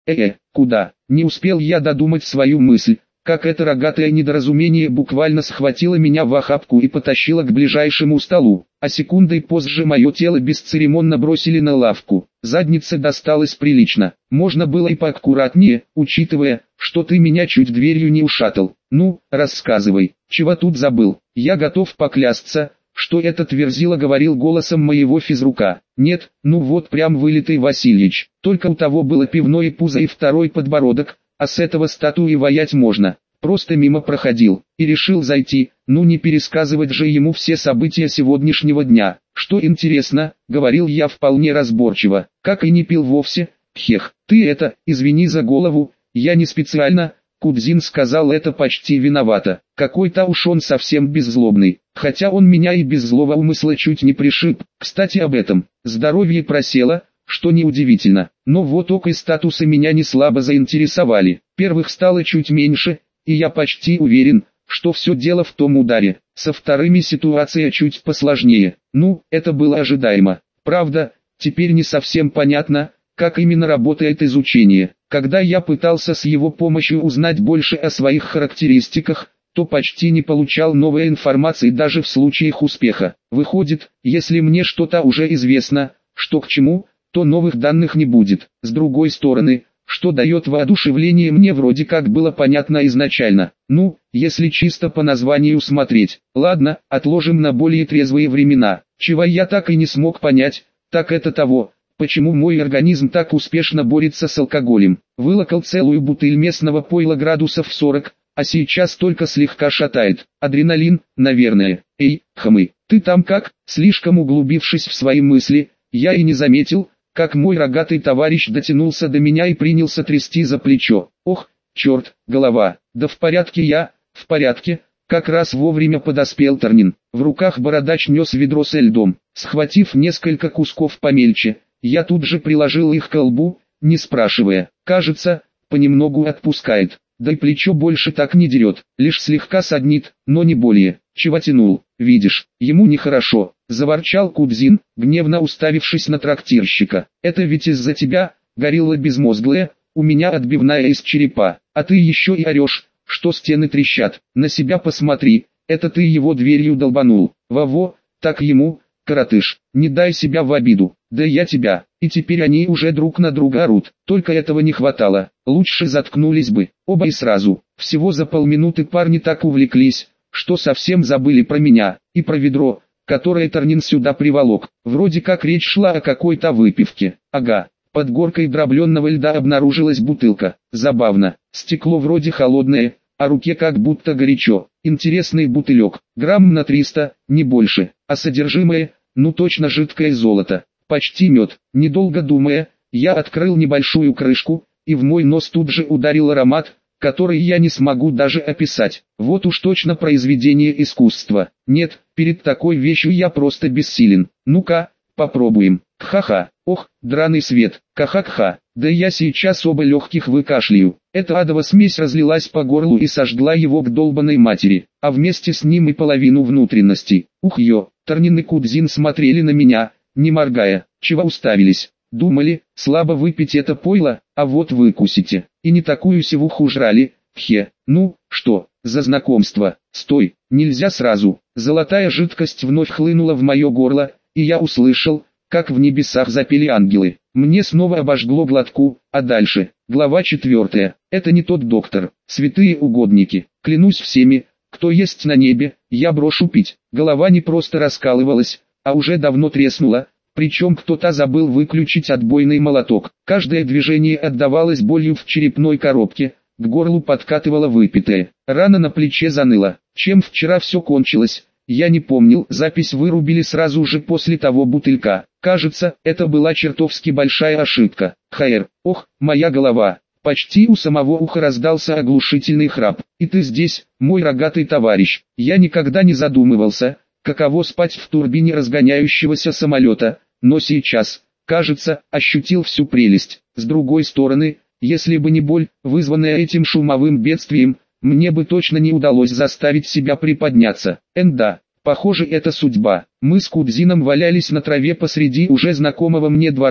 Куда? Не успел я додумать свою мысль, как это рогатое недоразумение буквально схватило меня в охапку и потащило к ближайшему столу, а секундой позже мое тело бесцеремонно бросили на лавку. Заднице досталось прилично, можно было и поаккуратнее, учитывая, что ты меня чуть дверью не ушатал. Ну, рассказывай, чего тут забыл? Я готов поклясться, что этот верзила говорил голосом моего физрука. Нет, ну вот прям вылитый Васильич, только у того было пивное пузо и второй подбородок, а с этого статуи ваять можно. Просто мимо проходил, и решил зайти, ну не пересказывать же ему все события сегодняшнего дня. Что интересно, говорил я вполне разборчиво, как и не пил вовсе. Хех, ты это, извини за голову, я не специально. Кудзин сказал это почти виновато. Какой-то уж он совсем беззлобный, хотя он меня и без злого умысла чуть не пришиб. Кстати об этом, здоровье просело, что неудивительно, но вот ок и статусы меня не слабо заинтересовали. Первых стало чуть меньше, и я почти уверен, что все дело в том ударе. Со вторыми ситуация чуть посложнее. Ну, это было ожидаемо. Правда, теперь не совсем понятно, как именно работает изучение. Когда я пытался с его помощью узнать больше о своих характеристиках, то почти не получал новой информации даже в случаях успеха. Выходит, если мне что-то уже известно, что к чему, то новых данных не будет. С другой стороны, что дает воодушевление, мне вроде как было понятно изначально. Ну, если чисто по названию смотреть. Ладно, отложим на более трезвые времена. Чего я так и не смог понять, так это того, почему мой организм так успешно борется с алкоголем. Вылокал целую бутыль местного пойла градусов 40, а сейчас только слегка шатает. Адреналин, наверное. Эй, хамы, ты там как? Слишком углубившись в свои мысли, я и не заметил, как мой рогатый товарищ дотянулся до меня и принялся трясти за плечо. Ох, черт, голова, да в порядке я, в порядке. Как раз вовремя подоспел Торнин. В руках бородач нес ведро со льдом. Схватив несколько кусков помельче, я тут же приложил их к лбу, не спрашивая. Кажется, понемногу отпускает. Да и плечо больше так не дерет, лишь слегка саднит, но не более. Чего тянул, видишь, ему нехорошо, заворчал Кудзин, гневно уставившись на трактирщика. Это ведь из-за тебя, горилла безмозглая, у меня отбивная из черепа, а ты еще и орешь, что стены трещат. На себя посмотри, это ты его дверью долбанул. Во-во, так ему, коротыш, не дай себя в обиду. Да я тебя, и теперь они уже друг на друга орут, только этого не хватало, лучше заткнулись бы, оба и сразу. Всего за полминуты парни так увлеклись, что совсем забыли про меня, и про ведро, которое Торнин сюда приволок. Вроде как речь шла о какой-то выпивке. Ага, под горкой дробленного льда обнаружилась бутылка. Забавно, стекло вроде холодное, а руке как будто горячо. Интересный бутылек, грамм на 300, не больше, а содержимое, ну точно жидкое золото. Почти мед. Недолго думая, я открыл небольшую крышку, и в мой нос тут же ударил аромат, который я не смогу даже описать. Вот уж точно произведение искусства. Нет, перед такой вещью я просто бессилен. Ну-ка, попробуем. Ха-ха, ох, драный свет, ка-ха-ха. Да я сейчас оба легких выкашляю. Эта адова смесь разлилась по горлу и сожгла его к долбаной матери, а вместе с ним и половину внутренностей. Ух ё, Торнин и Кудзин смотрели на меня, не моргая. Чего уставились? Думали, слабо выпить это пойло, а вот выкусите. И не такую севуху жрали. Ну, что, за знакомство? Стой, нельзя сразу. Золотая жидкость вновь хлынула в мое горло, и я услышал, как в небесах запели ангелы. Мне снова обожгло глотку, а дальше, глава 4. Это не тот доктор, святые угодники. Клянусь всеми, кто есть на небе, я брошу пить. Голова не просто раскалывалась, а уже давно треснула, причем кто-то забыл выключить отбойный молоток. Каждое движение отдавалось болью в черепной коробке, к горлу подкатывало выпитое. Рана на плече заныла. Чем вчера все кончилось, я не помнил. Запись вырубили сразу же после того бутылька. Кажется, это была чертовски большая ошибка. Ох, моя голова. Почти у самого уха раздался оглушительный храп. И ты здесь, мой рогатый товарищ. Я никогда не задумывался, каково спать в турбине разгоняющегося самолета, но сейчас, кажется, ощутил всю прелесть. С другой стороны, если бы не боль, вызванная этим шумовым бедствием, мне бы точно не удалось заставить себя приподняться. Да, похоже, это судьба. Мы с Кудзином валялись на траве посреди уже знакомого мне двора,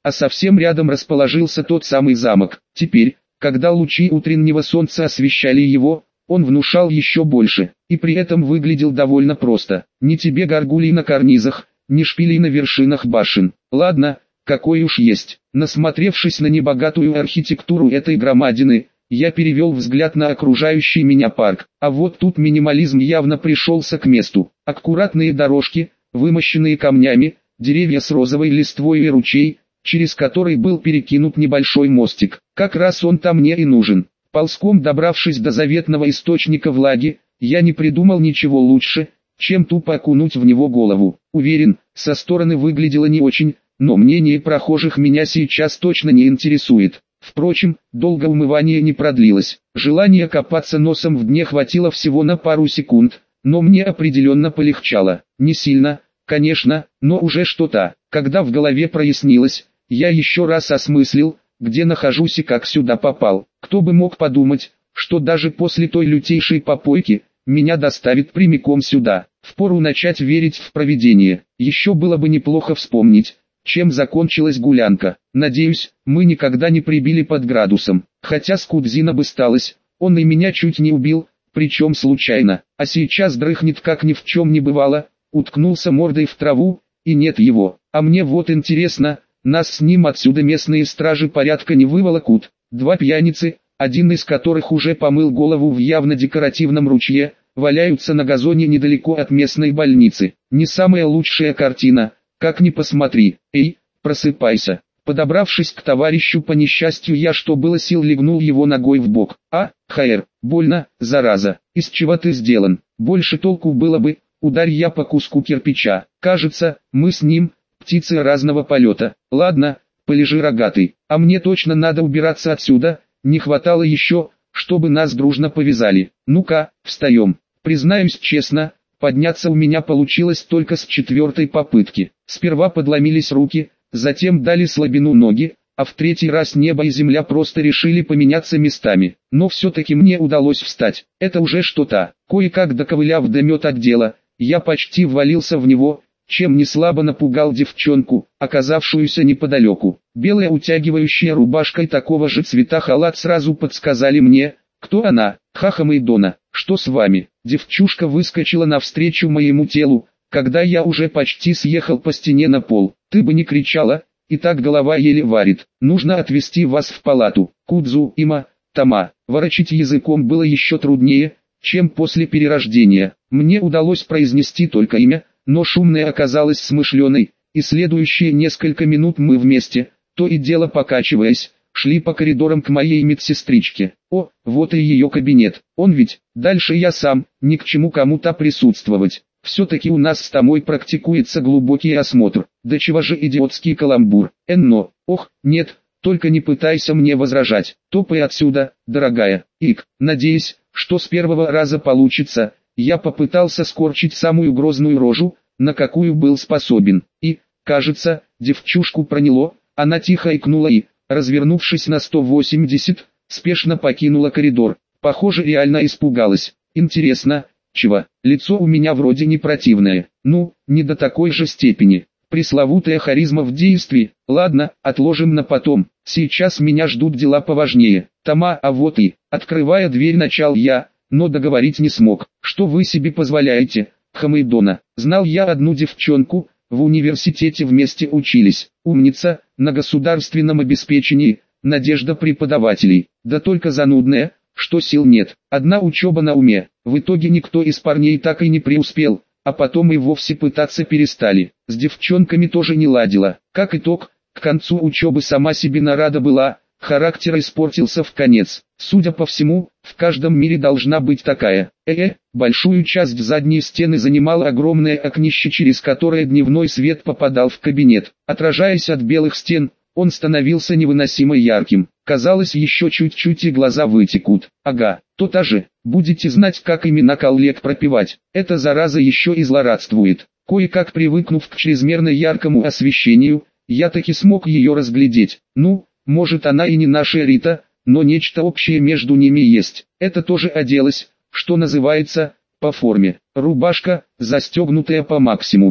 а совсем рядом расположился тот самый замок. Теперь, когда лучи утреннего солнца освещали его, он внушал еще больше, и при этом выглядел довольно просто. Ни тебе горгулей на карнизах, ни шпилей на вершинах башен. Ладно, какой уж есть. Насмотревшись на небогатую архитектуру этой громадины, я перевел взгляд на окружающий меня парк. А вот тут минимализм явно пришелся к месту. Аккуратные дорожки, вымощенные камнями, деревья с розовой листвой и ручей, через который был перекинут небольшой мостик. Как раз он-то мне и нужен. Ползком добравшись до заветного источника влаги, я не придумал ничего лучше, чем тупо окунуть в него голову. Уверен, со стороны выглядело не очень, но мнение прохожих меня сейчас точно не интересует. Впрочем, долго умывание не продлилось. Желание копаться носом в дне хватило всего на пару секунд, но мне определенно полегчало. Не сильно, конечно, но уже что-то. Когда в голове прояснилось, я еще раз осмыслил, где нахожусь и как сюда попал. Кто бы мог подумать, что даже после той лютейшей попойки, меня доставит прямиком сюда. Впору начать верить в провидение. Еще было бы неплохо вспомнить, чем закончилась гулянка. Надеюсь, мы никогда не прибили под градусом. Хотя Скудзина бы сталось, он и меня чуть не убил, причем случайно. А сейчас дрыхнет как ни в чем не бывало, уткнулся мордой в траву, и нет его. А мне вот интересно, нас с ним отсюда местные стражи порядка не выволокут. Два пьяницы, один из которых уже помыл голову в явно декоративном ручье, валяются на газоне недалеко от местной больницы. Не самая лучшая картина, как ни посмотри. Эй, просыпайся. Подобравшись к товарищу по несчастью, я что было сил легнул его ногой в бок. Хайер, больно, зараза. Из чего ты сделан? Больше толку было бы, ударь я по куску кирпича. Кажется, мы с ним птицы разного полета. Ладно, полежи рогатый, а мне точно надо убираться отсюда, не хватало еще, чтобы нас дружно повязали. Ну-ка, встаем. Признаюсь честно, подняться у меня получилось только с 4-й попытки. Сперва подломились руки, затем дали слабину ноги, а в 3-й раз небо и земля просто решили поменяться местами. Но все-таки мне удалось встать. Это уже что-то. Кое-как доковыляв до медотдела, я почти ввалился в него, чем не слабо напугал девчонку, оказавшуюся неподалеку. Белая утягивающая рубашка и такого же цвета халат сразу подсказали мне, кто она. Хаха Мэйдона, что с вами? Девчушка выскочила навстречу моему телу, когда я уже почти съехал по стене на пол. Ты бы не кричала, и так голова еле варит. Нужно отвезти вас в палату. Кудзу, Има, Тама. Ворочить языком было еще труднее, чем после перерождения. Мне удалось произнести только имя, но шумная оказалась смышленой, и следующие несколько минут мы вместе, то и дело покачиваясь, шли по коридорам к моей медсестричке. О, вот и ее кабинет. Он ведь, дальше я сам, ни к чему кому-то присутствовать. Все-таки у нас с Томой практикуется глубокий осмотр. Да чего же идиотский каламбур. Энно, ох, нет, только не пытайся мне возражать. Топай отсюда, дорогая. Надеюсь, что с первого раза получится. Я попытался скорчить самую грозную рожу, на какую был способен. И, кажется, девчушку проняло, она тихо икнула и, развернувшись на 180, спешно покинула коридор. Похоже, реально испугалась. Интересно, чего? Лицо у меня вроде не противное. Ну, не до такой же степени. Пресловутая харизма в действии. Ладно, отложим на потом. Сейчас меня ждут дела поважнее. Тома, а вот и. Открывая дверь, начал я, но договорить не смог. Что вы себе позволяете, Хамэйдона? Знал я одну девчонку, в университете вместе учились. Умница, на государственном обеспечении, надежда преподавателей. Да только занудная, что сил нет. Одна учеба на уме. В итоге никто из парней так и не преуспел, а потом и вовсе пытаться перестали. С девчонками тоже не ладила. Как итог, к концу учебы сама себе нарада была, характер испортился в конец. Судя по всему, в каждом мире должна быть такая. Большую часть задней стены занимало огромное окнище, через которое дневной свет попадал в кабинет. Отражаясь от белых стен, он становился невыносимо ярким. Казалось, еще чуть-чуть и глаза вытекут. Ага, то-то же. Будете знать, как имена коллег пропевать. Эта зараза еще и злорадствует. Кое-как привыкнув к чрезмерно яркому освещению, я таки смог ее разглядеть. Ну, может, она и не наша Рита, но нечто общее между ними есть. Это тоже оделась, что называется, по форме. Рубашка, застегнутая по максимуму.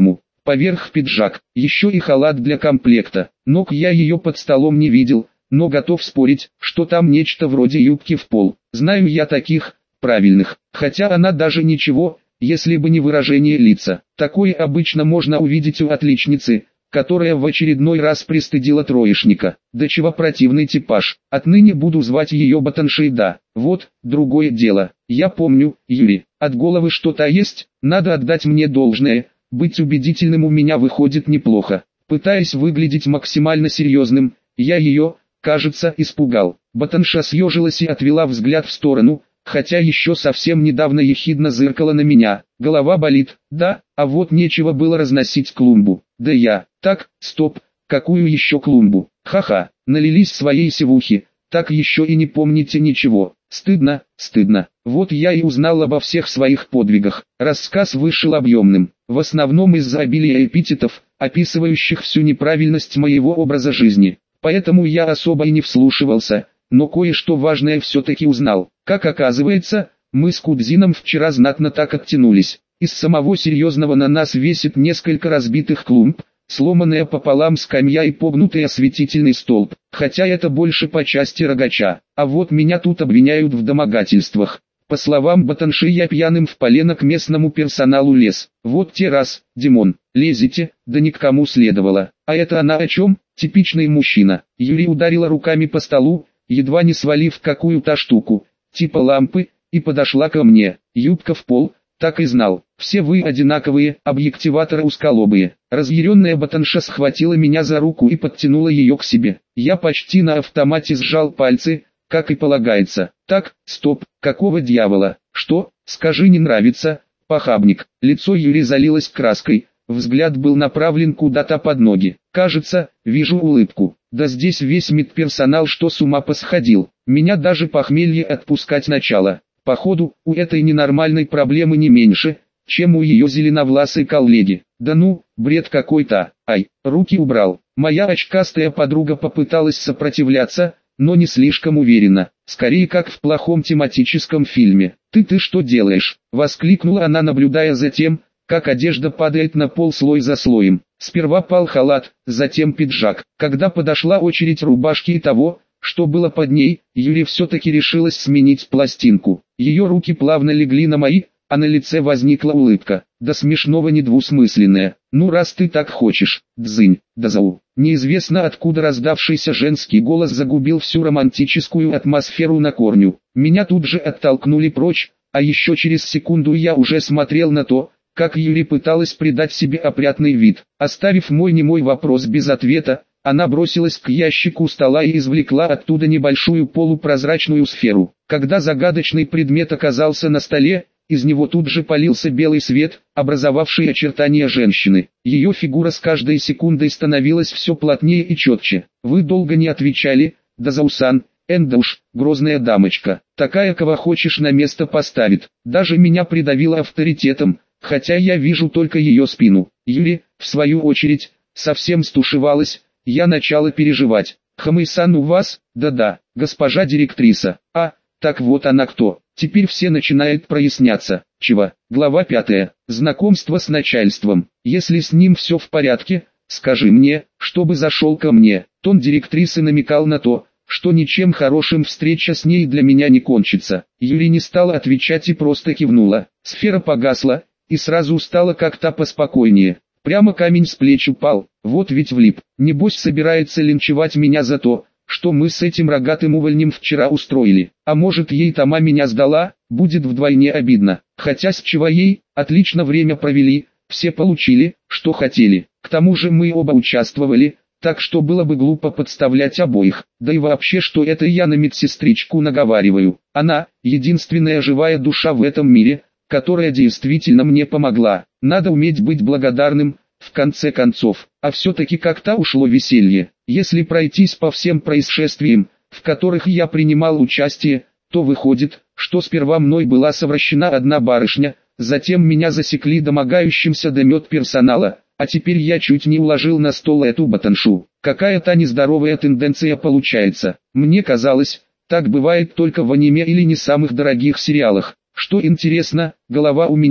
поверх пиджак, еще и халат для комплекта. Ног я ее под столом не видел, но готов спорить, что там нечто вроде юбки в пол. Знаю я таких, правильных, хотя она даже ничего, если бы не выражение лица. Такое обычно можно увидеть у отличницы, которая в очередной раз пристыдила троечника. Да чего противный типаж. Отныне буду звать ее Ботаншей. Да, вот, другое дело. Я помню, Юрий, от головы что-то есть, надо отдать мне должное, быть убедительным у меня выходит неплохо. Пытаясь выглядеть максимально серьезным, я ее, кажется, испугал. Ботанша съежилась и отвела взгляд в сторону, хотя еще совсем недавно ехидно зыркала на меня. Голова болит, да, а вот нечего было разносить клумбу. Да я, так, стоп, какую еще клумбу? Ха-ха, налились своей севухи, так еще и не помните ничего. Стыдно, стыдно. Вот я и узнал обо всех своих подвигах. Рассказ вышел объемным, в основном из-за обилия эпитетов, описывающих всю неправильность моего образа жизни. Поэтому я особо и не вслушивался, но кое-что важное все-таки узнал. Как оказывается, мы с Кудзином вчера знатно так оттянулись. Из самого серьезного на нас весит несколько разбитых клумб, сломанная пополам скамья и погнутый осветительный столб, хотя это больше по части рогача. А вот меня тут обвиняют в домогательствах. По словам Ботанши, я пьяным в полено к местному персоналу лез. Вот те раз, Димон, лезете, да ни к кому следовало. А это она о чем? Типичный мужчина. Юрий ударила руками по столу, едва не свалив какую-то штуку, типа лампы, и подошла ко мне. Юбка в пол, так и знал. Все вы одинаковые, объективаторы узколобые. Разъяренная Ботанша схватила меня за руку и подтянула ее к себе. Я почти на автомате сжал пальцы, как и полагается. Так, стоп, какого дьявола? Что, скажи, не нравится? Похабник. Лицо Юри залилось краской, взгляд был направлен куда-то под ноги. Кажется, вижу улыбку. Да здесь весь медперсонал что с ума посходил. Меня даже похмелье отпускать начало. Походу, у этой ненормальной проблемы не меньше, чем у ее зеленовласой коллеги. Да ну, бред какой-то. Ай, руки убрал. Моя очкастая подруга попыталась сопротивляться, но не слишком уверенно. Скорее как в плохом тематическом фильме. Ты что делаешь? Воскликнула она, наблюдая за тем, как одежда падает на пол слой за слоем. Сперва пал халат, затем пиджак. Когда подошла очередь рубашки и того, что было под ней, Юля все-таки решилась сменить пластинку. Ее руки плавно легли на мои, а на лице возникла улыбка. Да смешного недвусмысленная. Ну раз ты так хочешь, дзынь, да зау. Неизвестно откуда раздавшийся женский голос загубил всю романтическую атмосферу на корню. Меня тут же оттолкнули прочь, а еще через секунду я уже смотрел на то, как Юли пыталась придать себе опрятный вид. Оставив мой немой вопрос без ответа, она бросилась к ящику стола и извлекла оттуда небольшую полупрозрачную сферу. Когда загадочный предмет оказался на столе, из него тут же полился белый свет, образовавший очертания женщины. Ее фигура с каждой секундой становилась все плотнее и четче. Вы долго не отвечали, Дазаусан, Эндауш, грозная дамочка. Такая, кого хочешь, на место поставит. Даже меня придавило авторитетом, хотя я вижу только ее спину. Юли, в свою очередь, совсем стушевалась. Я начала переживать. Хамэй-сан у вас? Да-да, госпожа директриса. А, так вот она кто. Теперь все начинает проясняться. Чего? Глава 5. Знакомство с начальством. Если с ним все в порядке, скажи мне, чтобы зашел ко мне. Тон директрисы намекал на то, что ничем хорошим встреча с ней для меня не кончится. Юли не стала отвечать и просто кивнула. Сфера погасла, и сразу стало как-то поспокойнее. Прямо камень с плеч упал. Вот ведь влип. Небось собирается линчевать меня за то, что мы с этим рогатым увольнем вчера устроили. А может, ей Тома меня сдала, будет вдвойне обидно. Хотя с чего ей, отлично время провели, все получили, что хотели. К тому же мы оба участвовали, так что было бы глупо подставлять обоих. Да и вообще, что это я на медсестричку наговариваю. Она, единственная живая душа в этом мире, которая действительно мне помогла. Надо уметь быть благодарным, в конце концов. А все-таки как-то ушло веселье. Если пройтись по всем происшествиям, в которых я принимал участие, то выходит, что сперва мной была совращена одна барышня, затем меня засекли домогающимся до медперсонала, а теперь я чуть не уложил на стол эту Ботаншу. Какая-то нездоровая тенденция получается. Мне казалось, так бывает только в аниме или не самых дорогих сериалах. Что интересно, голова у меня,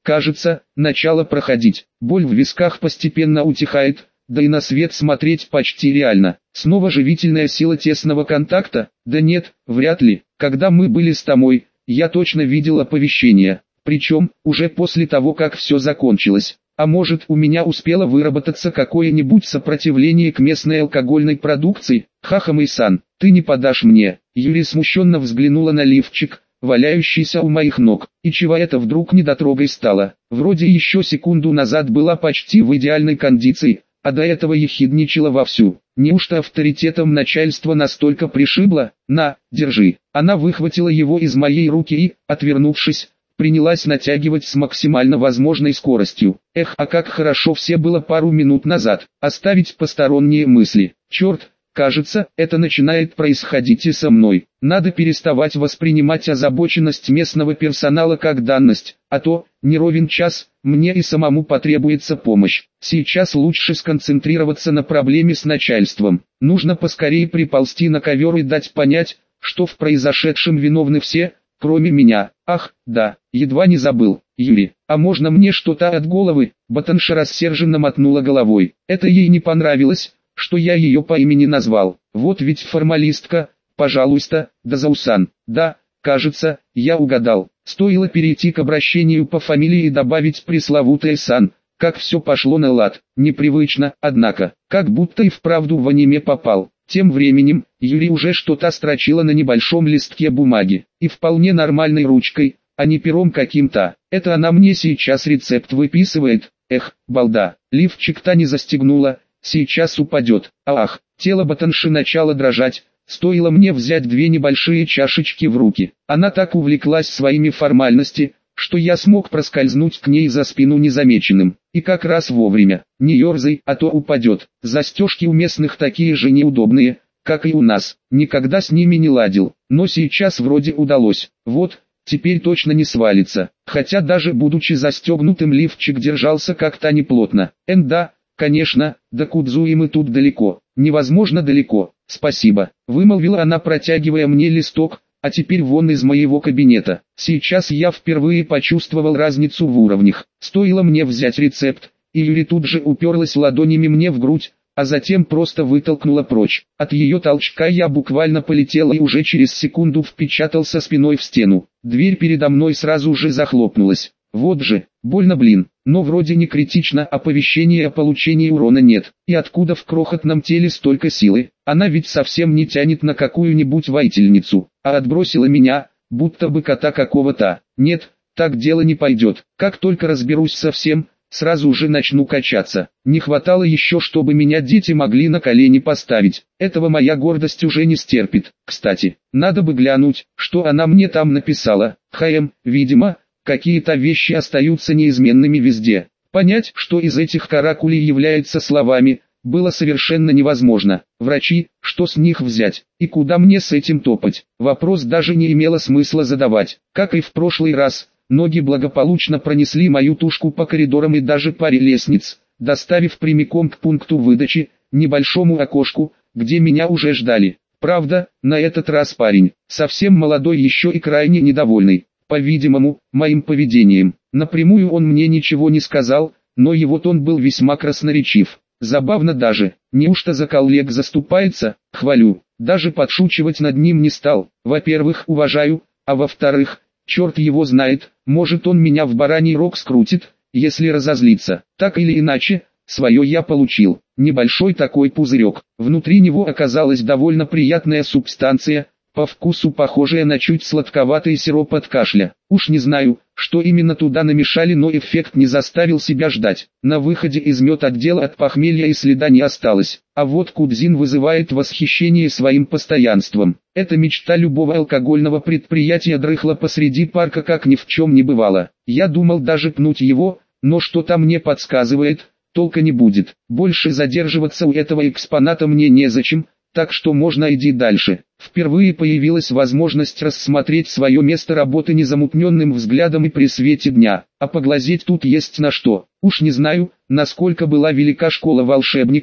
кажется, начало проходить. Боль в висках постепенно утихает, да и на свет смотреть почти реально. Снова живительная сила тесного контакта? Да нет, вряд ли. Когда мы были с Томой, я точно видел оповещение. Причем, уже после того, как все закончилось. А может, у меня успело выработаться какое-нибудь сопротивление к местной алкогольной продукции? Хахамэй-сан, ты не подашь мне. Юри смущенно взглянула на лифчик, валяющийся у моих ног. И чего это вдруг недотрогой стало? Вроде еще секунду назад была почти в идеальной кондиции, а до этого ехидничала вовсю. Неужто авторитетом начальства настолько пришибло? На, держи. Она выхватила его из моей руки и, отвернувшись, принялась натягивать с максимально возможной скоростью. Эх, а как хорошо все было пару минут назад. Оставить посторонние мысли. Черт, кажется, это начинает происходить и со мной. Надо переставать воспринимать озабоченность местного персонала как данность, а то, не ровен час, мне и самому потребуется помощь. Сейчас лучше сконцентрироваться на проблеме с начальством. Нужно поскорее приползти на ковер и дать понять, что в произошедшем виновны все, кроме меня. Ах, да, едва не забыл. Юри, а можно мне что-то от головы? Ботанша рассерженно мотнула головой. Это ей не понравилось, что я ее по имени назвал. Вот ведь формалистка. Пожалуйста, Дазаусан. Да, кажется, я угадал. Стоило перейти к обращению по фамилии и добавить пресловутое «сан», как все пошло на лад. Непривычно, однако, как будто и вправду в аниме попал. Тем временем, Юри уже что-то строчила на небольшом листке бумаги, и вполне нормальной ручкой, а не пером каким-то. Это она мне сейчас рецепт выписывает. Эх, балда, лифчик-то не застегнула, сейчас упадет. Ах, тело ботанши начало дрожать, стоило мне взять две небольшие чашечки в руки. Она так увлеклась своими формальностями, что я смог проскользнуть к ней за спину незамеченным. И как раз вовремя. Не ерзай, а то упадет. Застежки у местных такие же неудобные, как и у нас. Никогда с ними не ладил, но сейчас вроде удалось. Вот, теперь точно не свалится. Хотя даже будучи застегнутым, лифчик держался как-то неплотно. Да, конечно, до Кудзуи мы тут далеко. Невозможно далеко. Спасибо, вымолвила она, протягивая мне листок. А теперь вон из моего кабинета. Сейчас я впервые почувствовал разницу в уровнях. Стоило мне взять рецепт, и Юри тут же уперлась ладонями мне в грудь, а затем просто вытолкнула прочь. От ее толчка я буквально полетел и уже через секунду впечатался спиной в стену. Дверь передо мной сразу же захлопнулась. Вот же, больно блин, но вроде не критично, оповещения о получении урона нет. И откуда в крохотном теле столько силы? Она ведь совсем не тянет на какую-нибудь воительницу, а отбросила меня, будто бы кота какого-то. Нет, так дело не пойдет. Как только разберусь со всем, сразу же начну качаться. Не хватало еще, чтобы меня дети могли на колени поставить. Этого моя гордость уже не стерпит. Кстати, надо бы глянуть, что она мне там написала. Видимо, какие-то вещи остаются неизменными везде. Понять, что из этих каракулей является словами, было совершенно невозможно. Врачи, что с них взять, и куда мне с этим топать? Вопрос даже не имело смысла задавать. Как и в прошлый раз, ноги благополучно пронесли мою тушку по коридорам и даже паре лестниц, доставив прямиком к пункту выдачи, небольшому окошку, где меня уже ждали. Правда, на этот раз парень, совсем молодой еще и крайне недовольный, по-видимому, моим поведением. Напрямую он мне ничего не сказал, но его тон был весьма красноречив. Забавно даже, неужто за коллег заступается? Хвалю, даже подшучивать над ним не стал. Во-первых, уважаю, а во-вторых, черт его знает, может он меня в бараний рог скрутит, если разозлится. Так или иначе, свое я получил. Небольшой такой пузырек. Внутри него оказалась довольно приятная субстанция, по вкусу похожая на чуть сладковатый сироп от кашля. Уж не знаю, что именно туда намешали, но эффект не заставил себя ждать. На выходе из медотдела от похмелья и следа не осталось. А вот Кудзин вызывает восхищение своим постоянством. Эта мечта любого алкогольного предприятия дрыхла посреди парка, как ни в чем не бывало. Я думал даже пнуть его, но что-то мне подсказывает, толка не будет. Больше задерживаться у этого экспоната мне незачем, так что можно идти дальше. Впервые появилась возможность рассмотреть свое место работы незамутненным взглядом и при свете дня, а поглазеть тут есть на что. Уж не знаю, насколько была велика школа волшебников,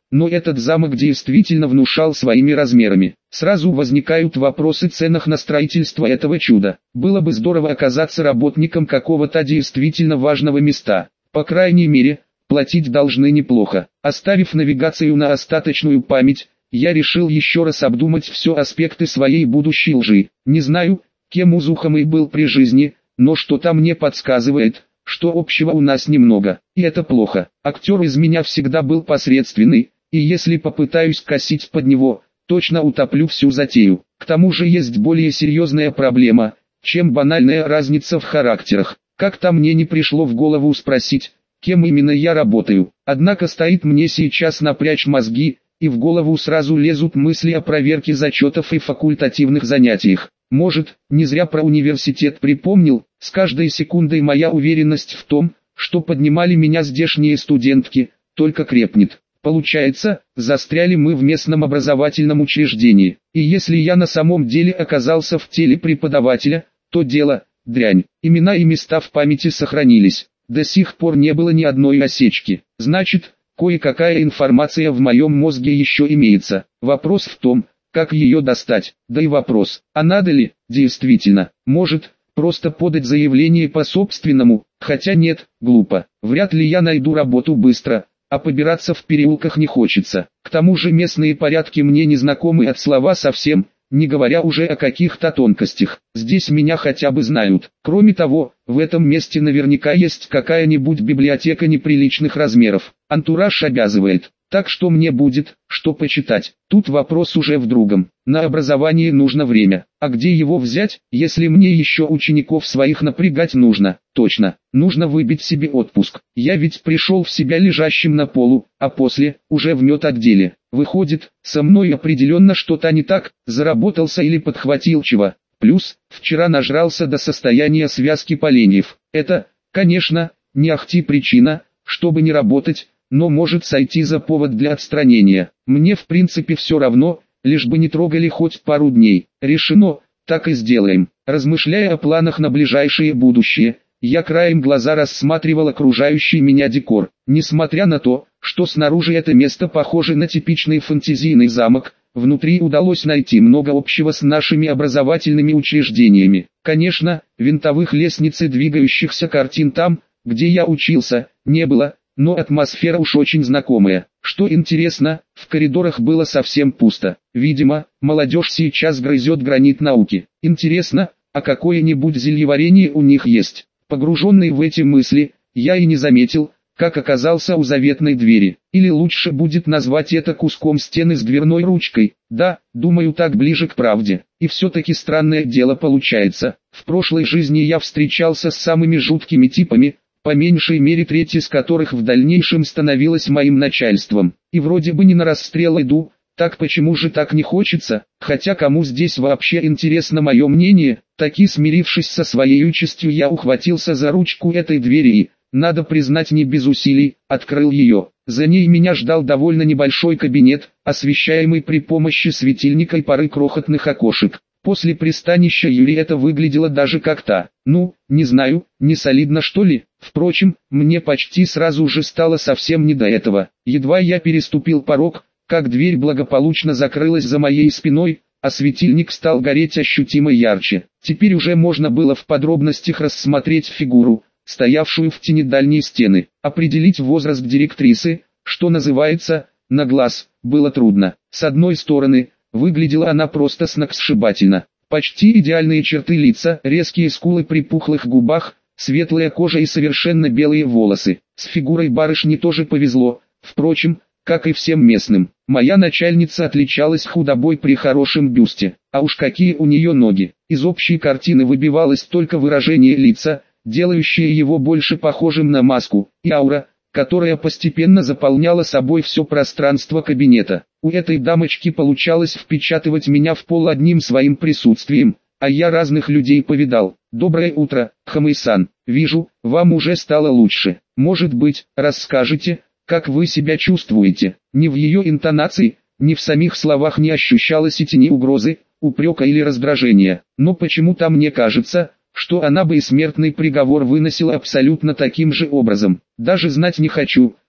но этот замок действительно внушал своими размерами. Сразу возникают вопросы о ценах на строительство этого чуда. Было бы здорово оказаться работником какого-то действительно важного места. По крайней мере, платить должны неплохо. Оставив навигацию на остаточную память, я решил еще раз обдумать все аспекты своей будущей лжи. Не знаю, кем Узухамый был при жизни, но что-то мне подсказывает, что общего у нас немного, и это плохо. Актер из меня всегда был посредственный, и если попытаюсь косить под него, точно утоплю всю затею. К тому же есть более серьезная проблема, чем банальная разница в характерах. Как-то мне не пришло в голову спросить, кем именно я работаю. Однако стоит мне сейчас напрячь мозги, и в голову сразу лезут мысли о проверке зачетов и факультативных занятиях. Может, не зря про университет припомнил, с каждой секундой моя уверенность в том, что поднимали меня здешние студентки, только крепнет. Получается, застряли мы в местном образовательном учреждении. И если я на самом деле оказался в теле преподавателя, то дело, дрянь. Имена и места в памяти сохранились. До сих пор не было ни одной осечки. Значит, кое-какая информация в моем мозге еще имеется. Вопрос в том, как ее достать. Да и вопрос, а надо ли, действительно, может, просто подать заявление по собственному, хотя нет, глупо. Вряд ли я найду работу быстро, а побираться в переулках не хочется. К тому же местные порядки мне не знакомы от слова совсем, не говоря уже о каких-то тонкостях. Здесь меня хотя бы знают. Кроме того, в этом месте наверняка есть какая-нибудь библиотека неприличных размеров. Антураж обязывает. Так что мне будет, что почитать. Тут вопрос уже в другом. На образование нужно время. А где его взять, если мне еще учеников своих напрягать нужно? Точно, нужно выбить себе отпуск. Я ведь пришел в себя лежащим на полу, а после, уже в медотделе. Выходит, со мной определенно что-то не так, заработался или подхватил чего. Плюс, вчера нажрался до состояния связки поленьев. Это, конечно, не ахти причина, чтобы не работать, но может сойти за повод для отстранения. Мне в принципе все равно, лишь бы не трогали хоть пару дней. Решено, так и сделаем. Размышляя о планах на ближайшее будущее, я краем глаза рассматривал окружающий меня декор. Несмотря на то, что снаружи это место похоже на типичный фэнтезийный замок, внутри удалось найти много общего с нашими образовательными учреждениями. Конечно, винтовых лестниц и двигающихся картин там, где я учился, не было, но атмосфера уж очень знакомая. Что интересно, в коридорах было совсем пусто. Видимо, молодежь сейчас грызет гранит науки. Интересно, а какое-нибудь зельеварение у них есть? Погруженный в эти мысли, я и не заметил, как оказался у заветной двери. Или лучше будет назвать это куском стены с дверной ручкой. Да, думаю, так ближе к правде. И все-таки странное дело получается. В прошлой жизни я встречался с самыми жуткими типами, по меньшей мере треть из которых в дальнейшем становилась моим начальством. И вроде бы не на расстрел иду, так почему же так не хочется? Хотя кому здесь вообще интересно мое мнение? Таки смирившись со своей участью, я ухватился за ручку этой двери и, надо признать, не без усилий, открыл ее. За ней меня ждал довольно небольшой кабинет, освещаемый при помощи светильника и пары крохотных окошек. После пристанища Юли это выглядело даже как-то, не знаю, не солидно что ли. Впрочем, мне почти сразу же стало совсем не до этого. Едва я переступил порог, как дверь благополучно закрылась за моей спиной, а светильник стал гореть ощутимо ярче. Теперь уже можно было в подробностях рассмотреть фигуру, стоявшую в тени дальней стены. Определить возраст директрисы, что называется, на глаз, было трудно. С одной стороны, выглядела она просто сногсшибательно. Почти идеальные черты лица, резкие скулы при пухлых губах, светлая кожа и совершенно белые волосы. С фигурой барышни тоже повезло, впрочем, как и всем местным. Моя начальница отличалась худобой при хорошем бюсте, а уж какие у нее ноги. Из общей картины выбивалось только выражение лица, делающее его больше похожим на маску, и аура, которая постепенно заполняла собой все пространство кабинета. У этой дамочки получалось впечатывать меня в пол одним своим присутствием, а я разных людей повидал. «Доброе утро, Хамэй-сан. Вижу, вам уже стало лучше. Может быть, расскажете, как вы себя чувствуете?» Ни в ее интонации, ни в самих словах не ощущалось и тени угрозы, упрека или раздражения. Но почему-то мне кажется, что она бы и смертный приговор выносила абсолютно таким же образом. Даже знать не хочу,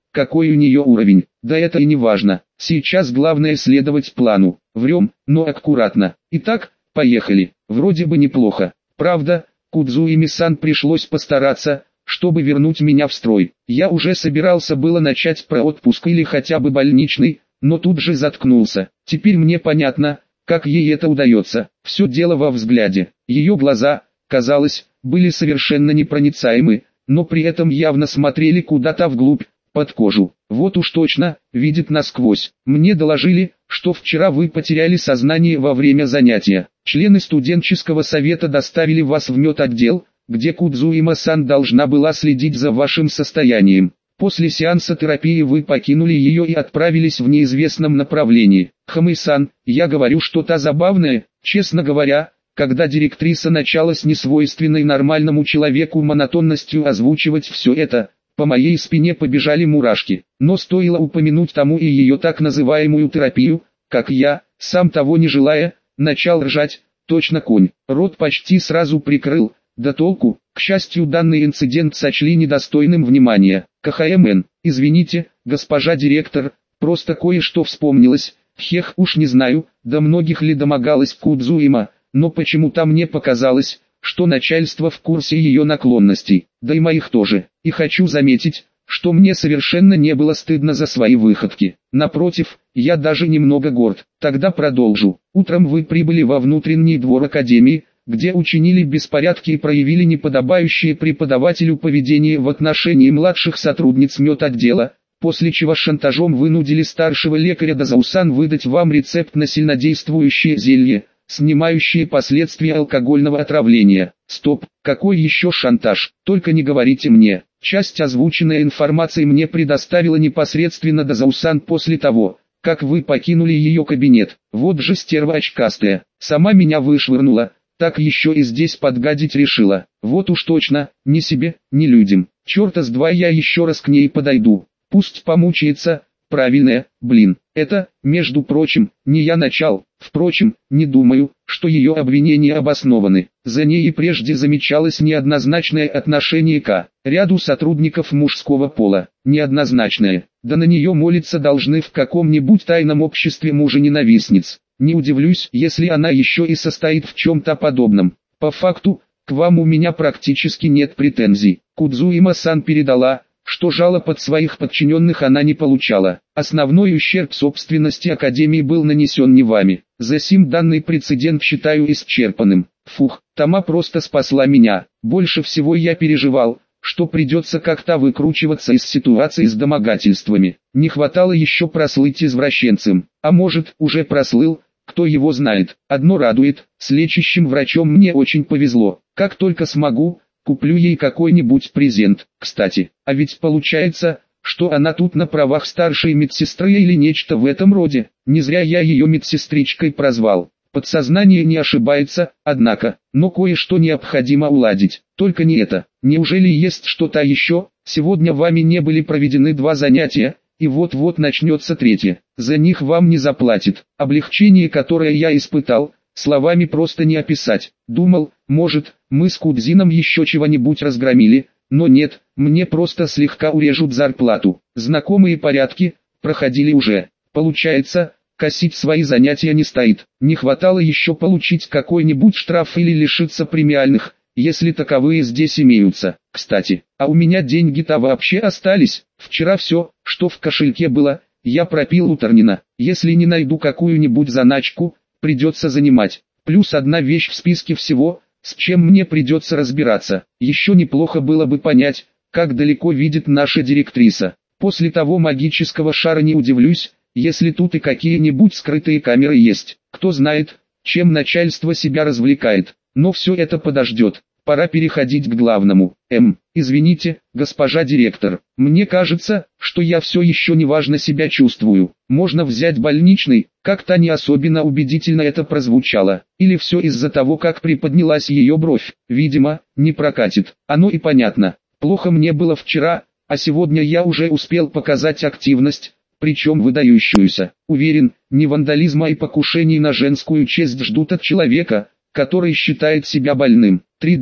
какой у нее уровень. Да это и не важно. Сейчас главное следовать плану. Врем, но аккуратно. Итак, поехали. Вроде бы неплохо. Правда, Кудзуими-сан пришлось постараться, чтобы вернуть меня в строй. Я уже собирался было начать про отпуск или хотя бы больничный, но тут же заткнулся. Теперь мне понятно, как ей это удается. Все дело во взгляде. Ее глаза, казалось, были совершенно непроницаемы, но при этом явно смотрели куда-то вглубь, под кожу. Вот уж точно, видит насквозь. Мне доложили, что вчера вы потеряли сознание во время занятия. Члены студенческого совета доставили вас в медотдел, где Кудзуима-сан должна была следить за вашим состоянием. После сеанса терапии вы покинули ее и отправились в неизвестном направлении. Хамэй-сан, я говорю что-то забавное, честно говоря, когда директриса начала с несвойственной нормальному человеку монотонностью озвучивать все это, по моей спине побежали мурашки. Но стоило упомянуть тому и ее так называемую терапию, как я, сам того не желая, начал ржать, точно конь. Рот почти сразу прикрыл, да толку, к счастью данный инцидент сочли недостойным внимания. КХМН, извините, госпожа директор, просто кое-что вспомнилось, хех уж не знаю, до многих ли домогалась Кудзуима, но почему-то мне показалось, что начальство в курсе ее наклонностей, да и моих тоже. И хочу заметить, что мне совершенно не было стыдно за свои выходки. Напротив, я даже немного горд. Тогда продолжу. Утром вы прибыли во внутренний двор академии, где учинили беспорядки и проявили неподобающее преподавателю поведение в отношении младших сотрудниц медотдела, после чего шантажом вынудили старшего лекаря Дазаусан выдать вам рецепт на сильнодействующее зелье, снимающие последствия алкогольного отравления. Стоп, какой еще шантаж? Только не говорите мне. Часть озвученной информации мне предоставила непосредственно Дазаусан после того, как вы покинули ее кабинет. Вот же стерва очкастая. Сама меня вышвырнула, так еще и здесь подгадить решила. Вот уж точно, ни себе, ни людям. Черта с два я еще раз к ней подойду. Пусть помучается. Правильное, блин, это, между прочим, не я начал. Впрочем, не думаю, что ее обвинения обоснованы. За ней и прежде замечалось неоднозначное отношение к ряду сотрудников мужского пола. Неоднозначное. Да на нее молиться должны в каком-нибудь тайном обществе мужа-ненавистниц. Не удивлюсь, если она еще и состоит в чем-то подобном. По факту, к вам у меня практически нет претензий. Кудзуима-сан передала, что жалоб от своих подчиненных она не получала. Основной ущерб собственности Академии был нанесен не вами. Засим данный прецедент считаю исчерпанным. Фух, Тома просто спасла меня. Больше всего я переживал, что придется как-то выкручиваться из ситуации с домогательствами. Не хватало еще прослыть извращенцем. А может, уже прослыл, кто его знает. Одно радует, с лечащим врачом мне очень повезло. Как только смогу, куплю ей какой-нибудь презент. Кстати, а ведь получается, что она тут на правах старшей медсестры или нечто в этом роде. Не зря я ее медсестричкой прозвал. Подсознание не ошибается, однако, но кое-что необходимо уладить. Только не это. Неужели есть что-то еще? Сегодня вами не были проведены 2 занятия, и вот-вот начнется 3. За них вам не заплатят. Облегчение, которое я испытал, словами просто не описать. Думал, может, мы с Кудзином еще чего-нибудь разгромили, но нет, мне просто слегка урежут зарплату. Знакомые порядки, проходили уже. Получается, косить свои занятия не стоит. Не хватало еще получить какой-нибудь штраф или лишиться премиальных, если таковые здесь имеются. Кстати, а у меня деньги-то вообще остались. Вчера все, что в кошельке было, я пропил у Торнина. Если не найду какую-нибудь заначку, придется занимать. Плюс одна вещь в списке всего, с чем мне придется разбираться. Еще неплохо было бы понять, как далеко видит наша директриса. После того магического шара не удивлюсь, если тут и какие-нибудь скрытые камеры есть. Кто знает, чем начальство себя развлекает. Но все это подождет. Пора переходить к главному. Извините, госпожа директор, мне кажется, что я все еще неважно себя чувствую. Можно взять больничный, как-то не особенно убедительно это прозвучало. Или все из-за того, как приподнялась ее бровь. Видимо, не прокатит. Оно и понятно. Плохо мне было вчера, а сегодня я уже успел показать активность, причем выдающуюся. Уверен, не вандализма и покушений на женскую честь ждут от человека, который считает себя больным. 3 дня.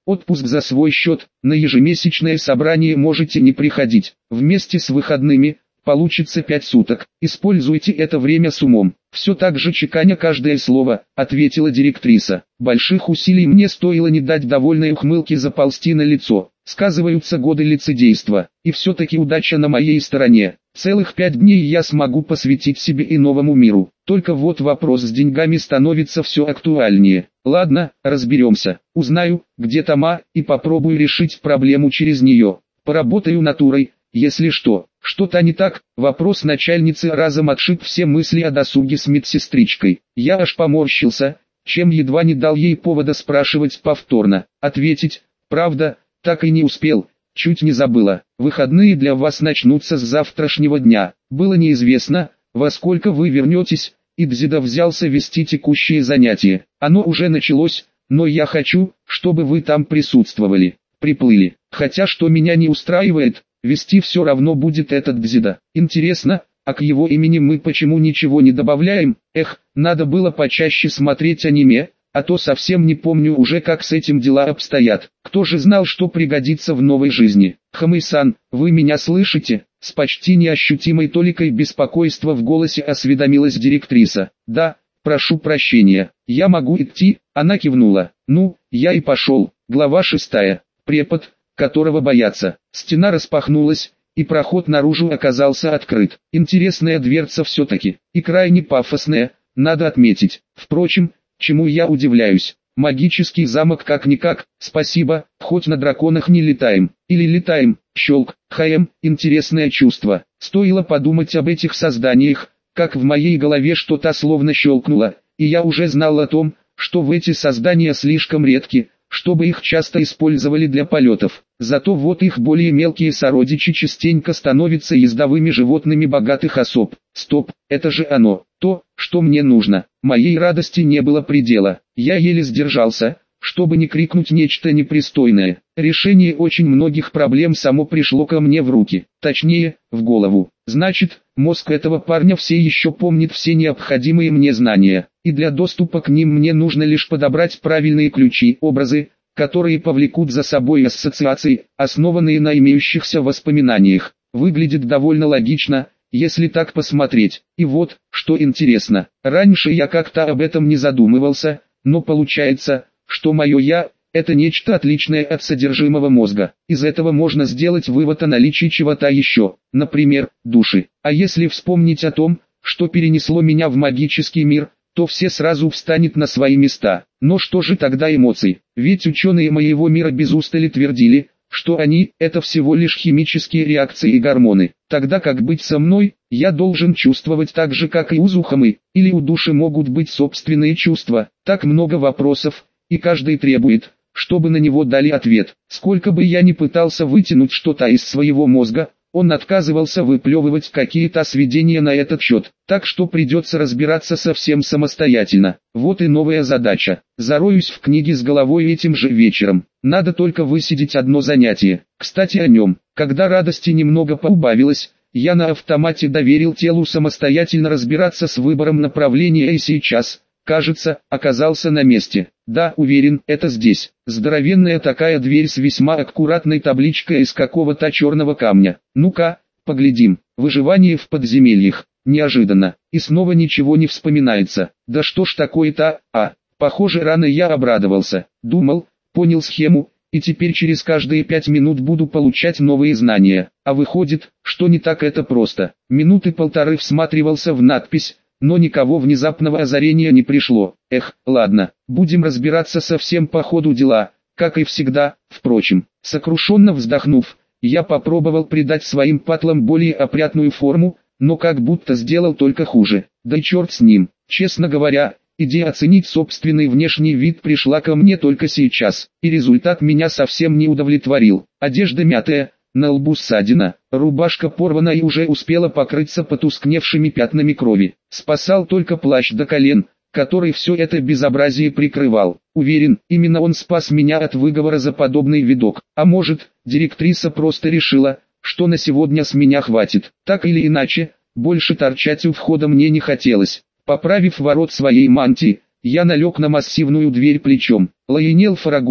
Отпуск за свой счет, на ежемесячное собрание можете не приходить. Вместе с выходными, получится 5 суток. Используйте это время с умом. Все так же чеканя каждое слово, ответила директриса. Больших усилий мне стоило не дать довольной ухмылке заползти на лицо. Сказываются годы лицедейства, и все-таки удача на моей стороне. Целых 5 дней я смогу посвятить себе и новому миру. Только вот вопрос с деньгами становится все актуальнее. Ладно, разберемся. Узнаю, где Тома, и попробую решить проблему через нее. Поработаю натурой, если что. Что-то не так, вопрос начальницы разом отшиб все мысли о досуге с медсестричкой. Я аж поморщился, чем едва не дал ей повода спрашивать повторно. Ответить, правда, так и не успел, чуть не забыла. Выходные для вас начнутся с завтрашнего дня. Было неизвестно, во сколько вы вернетесь, и Дзида взялся вести текущие занятия. Оно уже началось, но я хочу, чтобы вы там присутствовали. Приплыли. Хотя что меня не устраивает, вести все равно будет этот Дзида. Интересно, а к его имени мы почему ничего не добавляем? Эх, надо было почаще смотреть аниме, а то совсем не помню уже, как с этим дела обстоят. Кто же знал, что пригодится в новой жизни? Хамэй-сан, вы меня слышите? С почти неощутимой толикой беспокойства в голосе осведомилась директриса. Да, прошу прощения, я могу идти? Она кивнула. Ну, я и пошел. Глава 6. Препод, которого боятся. Стена распахнулась, и проход наружу оказался открыт. Интересная дверца все-таки, и крайне пафосная, надо отметить. Впрочем, чему я удивляюсь? Магический замок как-никак, спасибо, хоть на драконах не летаем. Или летаем, щелк, интересное чувство. Стоило подумать об этих созданиях, как в моей голове что-то словно щелкнуло, и я уже знал о том, что в эти создания слишком редки, чтобы их часто использовали для полетов. Зато вот их более мелкие сородичи частенько становятся ездовыми животными богатых особ. Стоп, это же оно, то, что мне нужно. Моей радости не было предела. Я еле сдержался, чтобы не крикнуть нечто непристойное. Решение очень многих проблем само пришло ко мне в руки, точнее, в голову. Значит, мозг этого парня все еще помнит все необходимые мне знания, и для доступа к ним мне нужно лишь подобрать правильные ключи, образы, которые повлекут за собой ассоциации, основанные на имеющихся воспоминаниях. Выглядит довольно логично, если так посмотреть. И вот, что интересно, раньше я как-то об этом не задумывался, но получается, что мое «я» — это нечто отличное от содержимого мозга. Из этого можно сделать вывод о наличии чего-то еще, например, души. А если вспомнить о том, что перенесло меня в магический мир, то все сразу встанет на свои места. Но что же тогда эмоции? Ведь ученые моего мира без устали твердили, что они – это всего лишь химические реакции и гормоны. Тогда как быть со мной? Я должен чувствовать так же, как и Узухамы, или у души могут быть собственные чувства. Так много вопросов, и каждый требует, чтобы на него дали ответ. Сколько бы я ни пытался вытянуть что-то из своего мозга, он отказывался выплевывать какие-то сведения на этот счет, так что придется разбираться совсем самостоятельно. Вот и новая задача. Зароюсь в книге с головой этим же вечером. Надо только высидеть одно занятие. Кстати о нем. Когда радости немного поубавилось, я на автомате доверил телу самостоятельно разбираться с выбором направления и сейчас, кажется, оказался на месте. Да, уверен, это здесь. Здоровенная такая дверь с весьма аккуратной табличкой из какого-то черного камня. Ну-ка, поглядим. Выживание в подземельях. Неожиданно. И снова ничего не вспоминается. Да что ж такое-то, похоже, рано я обрадовался. Думал, понял схему, и теперь через каждые 5 минут буду получать новые знания. А выходит, что не так это просто. Минуты полторы всматривался в надпись, но никого внезапного озарения не пришло. Эх, ладно, будем разбираться совсем по ходу дела, как и всегда. Впрочем, сокрушенно вздохнув, я попробовал придать своим патлам более опрятную форму, но как будто сделал только хуже. Да и черт с ним. Честно говоря, идея оценить собственный внешний вид пришла ко мне только сейчас, и результат меня совсем не удовлетворил. Одежда мятая, на лбу ссадина, рубашка порвана и уже успела покрыться потускневшими пятнами крови. Спасал только плащ до колен, который все это безобразие прикрывал. Уверен, именно он спас меня от выговора за подобный видок. А может, директриса просто решила, что на сегодня с меня хватит. Так или иначе, больше торчать у входа мне не хотелось. Поправив ворот своей мантии, я налег на массивную дверь плечом. Лайенел Фарагон,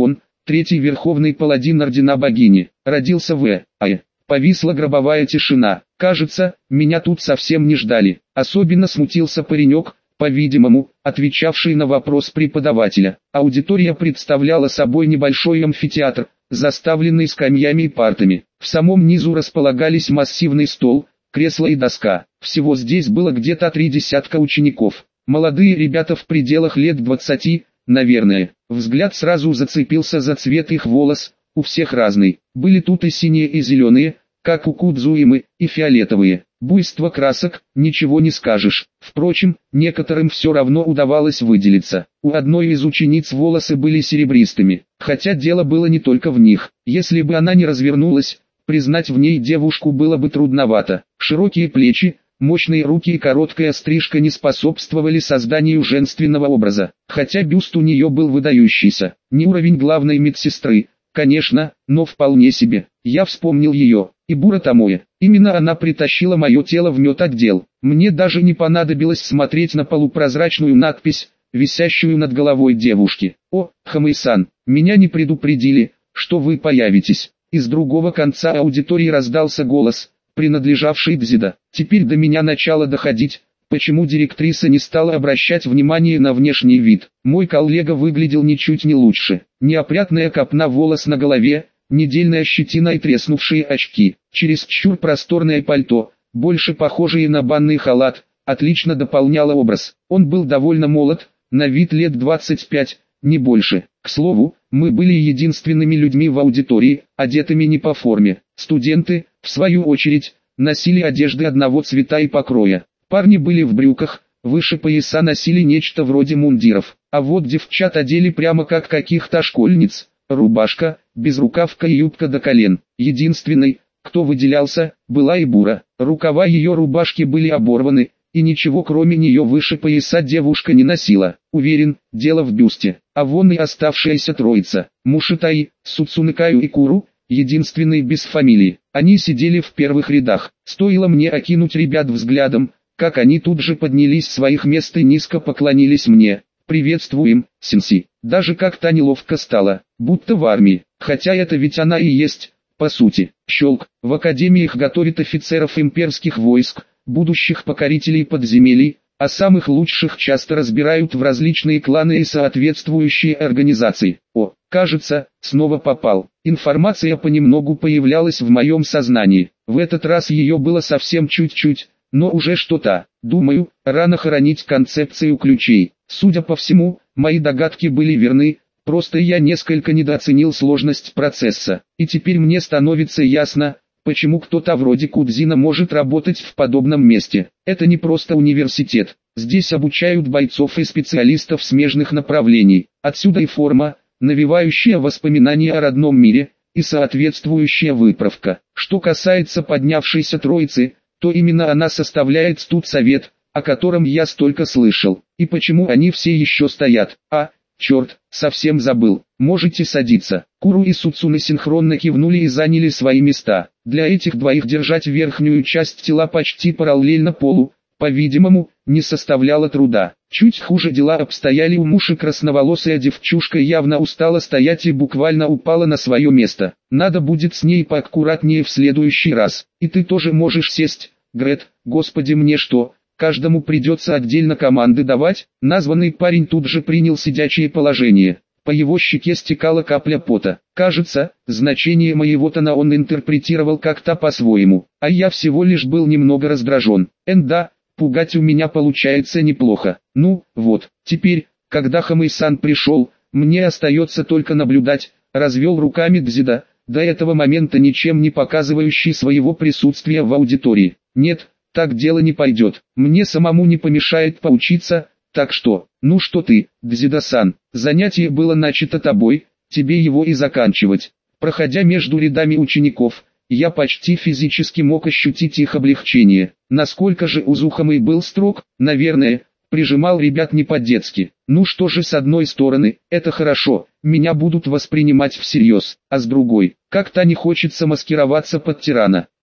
третий верховный паладин ордена богини, родился в А.Е. Повисла гробовая тишина. Кажется, меня тут совсем не ждали. Особенно смутился паренек, по-видимому, отвечавший на вопрос преподавателя. Аудитория представляла собой небольшой амфитеатр, заставленный скамьями и партами. В самом низу располагались массивный стол, кресло и доска. Всего здесь было где-то 3 десятка учеников. Молодые ребята в пределах лет 20, наверное. Взгляд сразу зацепился за цвет их волос, у всех разный. Были тут и синие, и зеленые, как у Кудзуимы, и фиолетовые. Буйство красок, ничего не скажешь. Впрочем, некоторым все равно удавалось выделиться. У одной из учениц волосы были серебристыми, хотя дело было не только в них. Если бы она не развернулась, признать в ней девушку было бы трудновато. Широкие плечи, мощные руки и короткая стрижка не способствовали созданию женственного образа, хотя бюст у нее был выдающийся. Не уровень главной медсестры, конечно, но вполне себе. Я вспомнил ее, Ибура Томоэ. Именно она притащила мое тело в медотдел. Мне даже не понадобилось смотреть на полупрозрачную надпись, висящую над головой девушки. «О, Хамэй-сан, меня не предупредили, что вы появитесь». Из другого конца аудитории раздался голос, принадлежавший Дзида. Теперь до меня начало доходить, почему директриса не стала обращать внимание на внешний вид. Мой коллега выглядел ничуть не лучше. Неопрятная копна волос на голове, недельная щетина и треснувшие очки, чересчур просторное пальто, больше похожее на банный халат, отлично дополняло образ. Он был довольно молод, на вид лет 25, не больше. К слову, мы были единственными людьми в аудитории, одетыми не по форме. Студенты, в свою очередь, носили одежды одного цвета и покроя. Парни были в брюках, выше пояса носили нечто вроде мундиров, а вот девчат одели прямо как каких-то школьниц. Рубашка, безрукавка и юбка до колен. Единственной, кто выделялся, была Ибура. Рукава ее рубашки были оборваны, и ничего кроме нее выше пояса девушка не носила. Уверен, дело в бюсте. А вон и оставшаяся троица. Мушитаи, Суцунекаю и Куру, единственные без фамилии. Они сидели в первых рядах. Стоило мне окинуть ребят взглядом, как они тут же поднялись с своих мест и низко поклонились мне. «Приветствуем, сенси». Даже как-то неловко стало, будто в армии, хотя это ведь она и есть, по сути. Щелк. В академиях готовят офицеров имперских войск, будущих покорителей подземелий, а самых лучших часто разбирают в различные кланы и соответствующие организации. О, кажется, снова попал. Информация понемногу появлялась в моем сознании. В этот раз ее было совсем чуть-чуть, но уже что-то. Думаю, рано хоронить концепцию ключей. Судя по всему, мои догадки были верны, просто я несколько недооценил сложность процесса. И теперь мне становится ясно, почему кто-то вроде Кудзина может работать в подобном месте. Это не просто университет. Здесь обучают бойцов и специалистов смежных направлений. Отсюда и форма, навевающая воспоминания о родном мире, и соответствующая выправка. Что касается поднявшейся троицы, то именно она составляет студсовет, о котором я столько слышал. И почему они все еще стоят? Черт, совсем забыл. Можете садиться. Куру и Суцуне синхронно кивнули и заняли свои места. Для этих двоих держать верхнюю часть тела почти параллельно полу, по-видимому, не составляло труда. Чуть хуже дела обстояли у Муши. Красноволосая девчушка явно устала стоять и буквально упала на свое место. Надо будет с ней поаккуратнее в следующий раз. И ты тоже можешь сесть, Грет. Господи, мне что, каждому придется отдельно команды давать? Названный парень тут же принял сидячее положение. По его щеке стекала капля пота. Кажется, значение моего тона он интерпретировал как-то по-своему. А я всего лишь был немного раздражен. Да, пугать у меня получается неплохо. Ну, вот, теперь, когда Хамэй-сан пришел, мне остается только наблюдать, развел руками Дзида, до этого момента ничем не показывающий своего присутствия в аудитории. Нет, так дело не пойдет. Мне самому не помешает поучиться, так что, ну что ты, Дзида-сан, занятие было начато тобой, тебе его и заканчивать. Проходя между рядами учеников, я почти физически мог ощутить их облегчение. Насколько же Узухамэй был строг, наверное, прижимал ребят не по-детски. Ну что же, с одной стороны, это хорошо, меня будут воспринимать всерьез, а с другой, как-то не хочется маскироваться под тирана.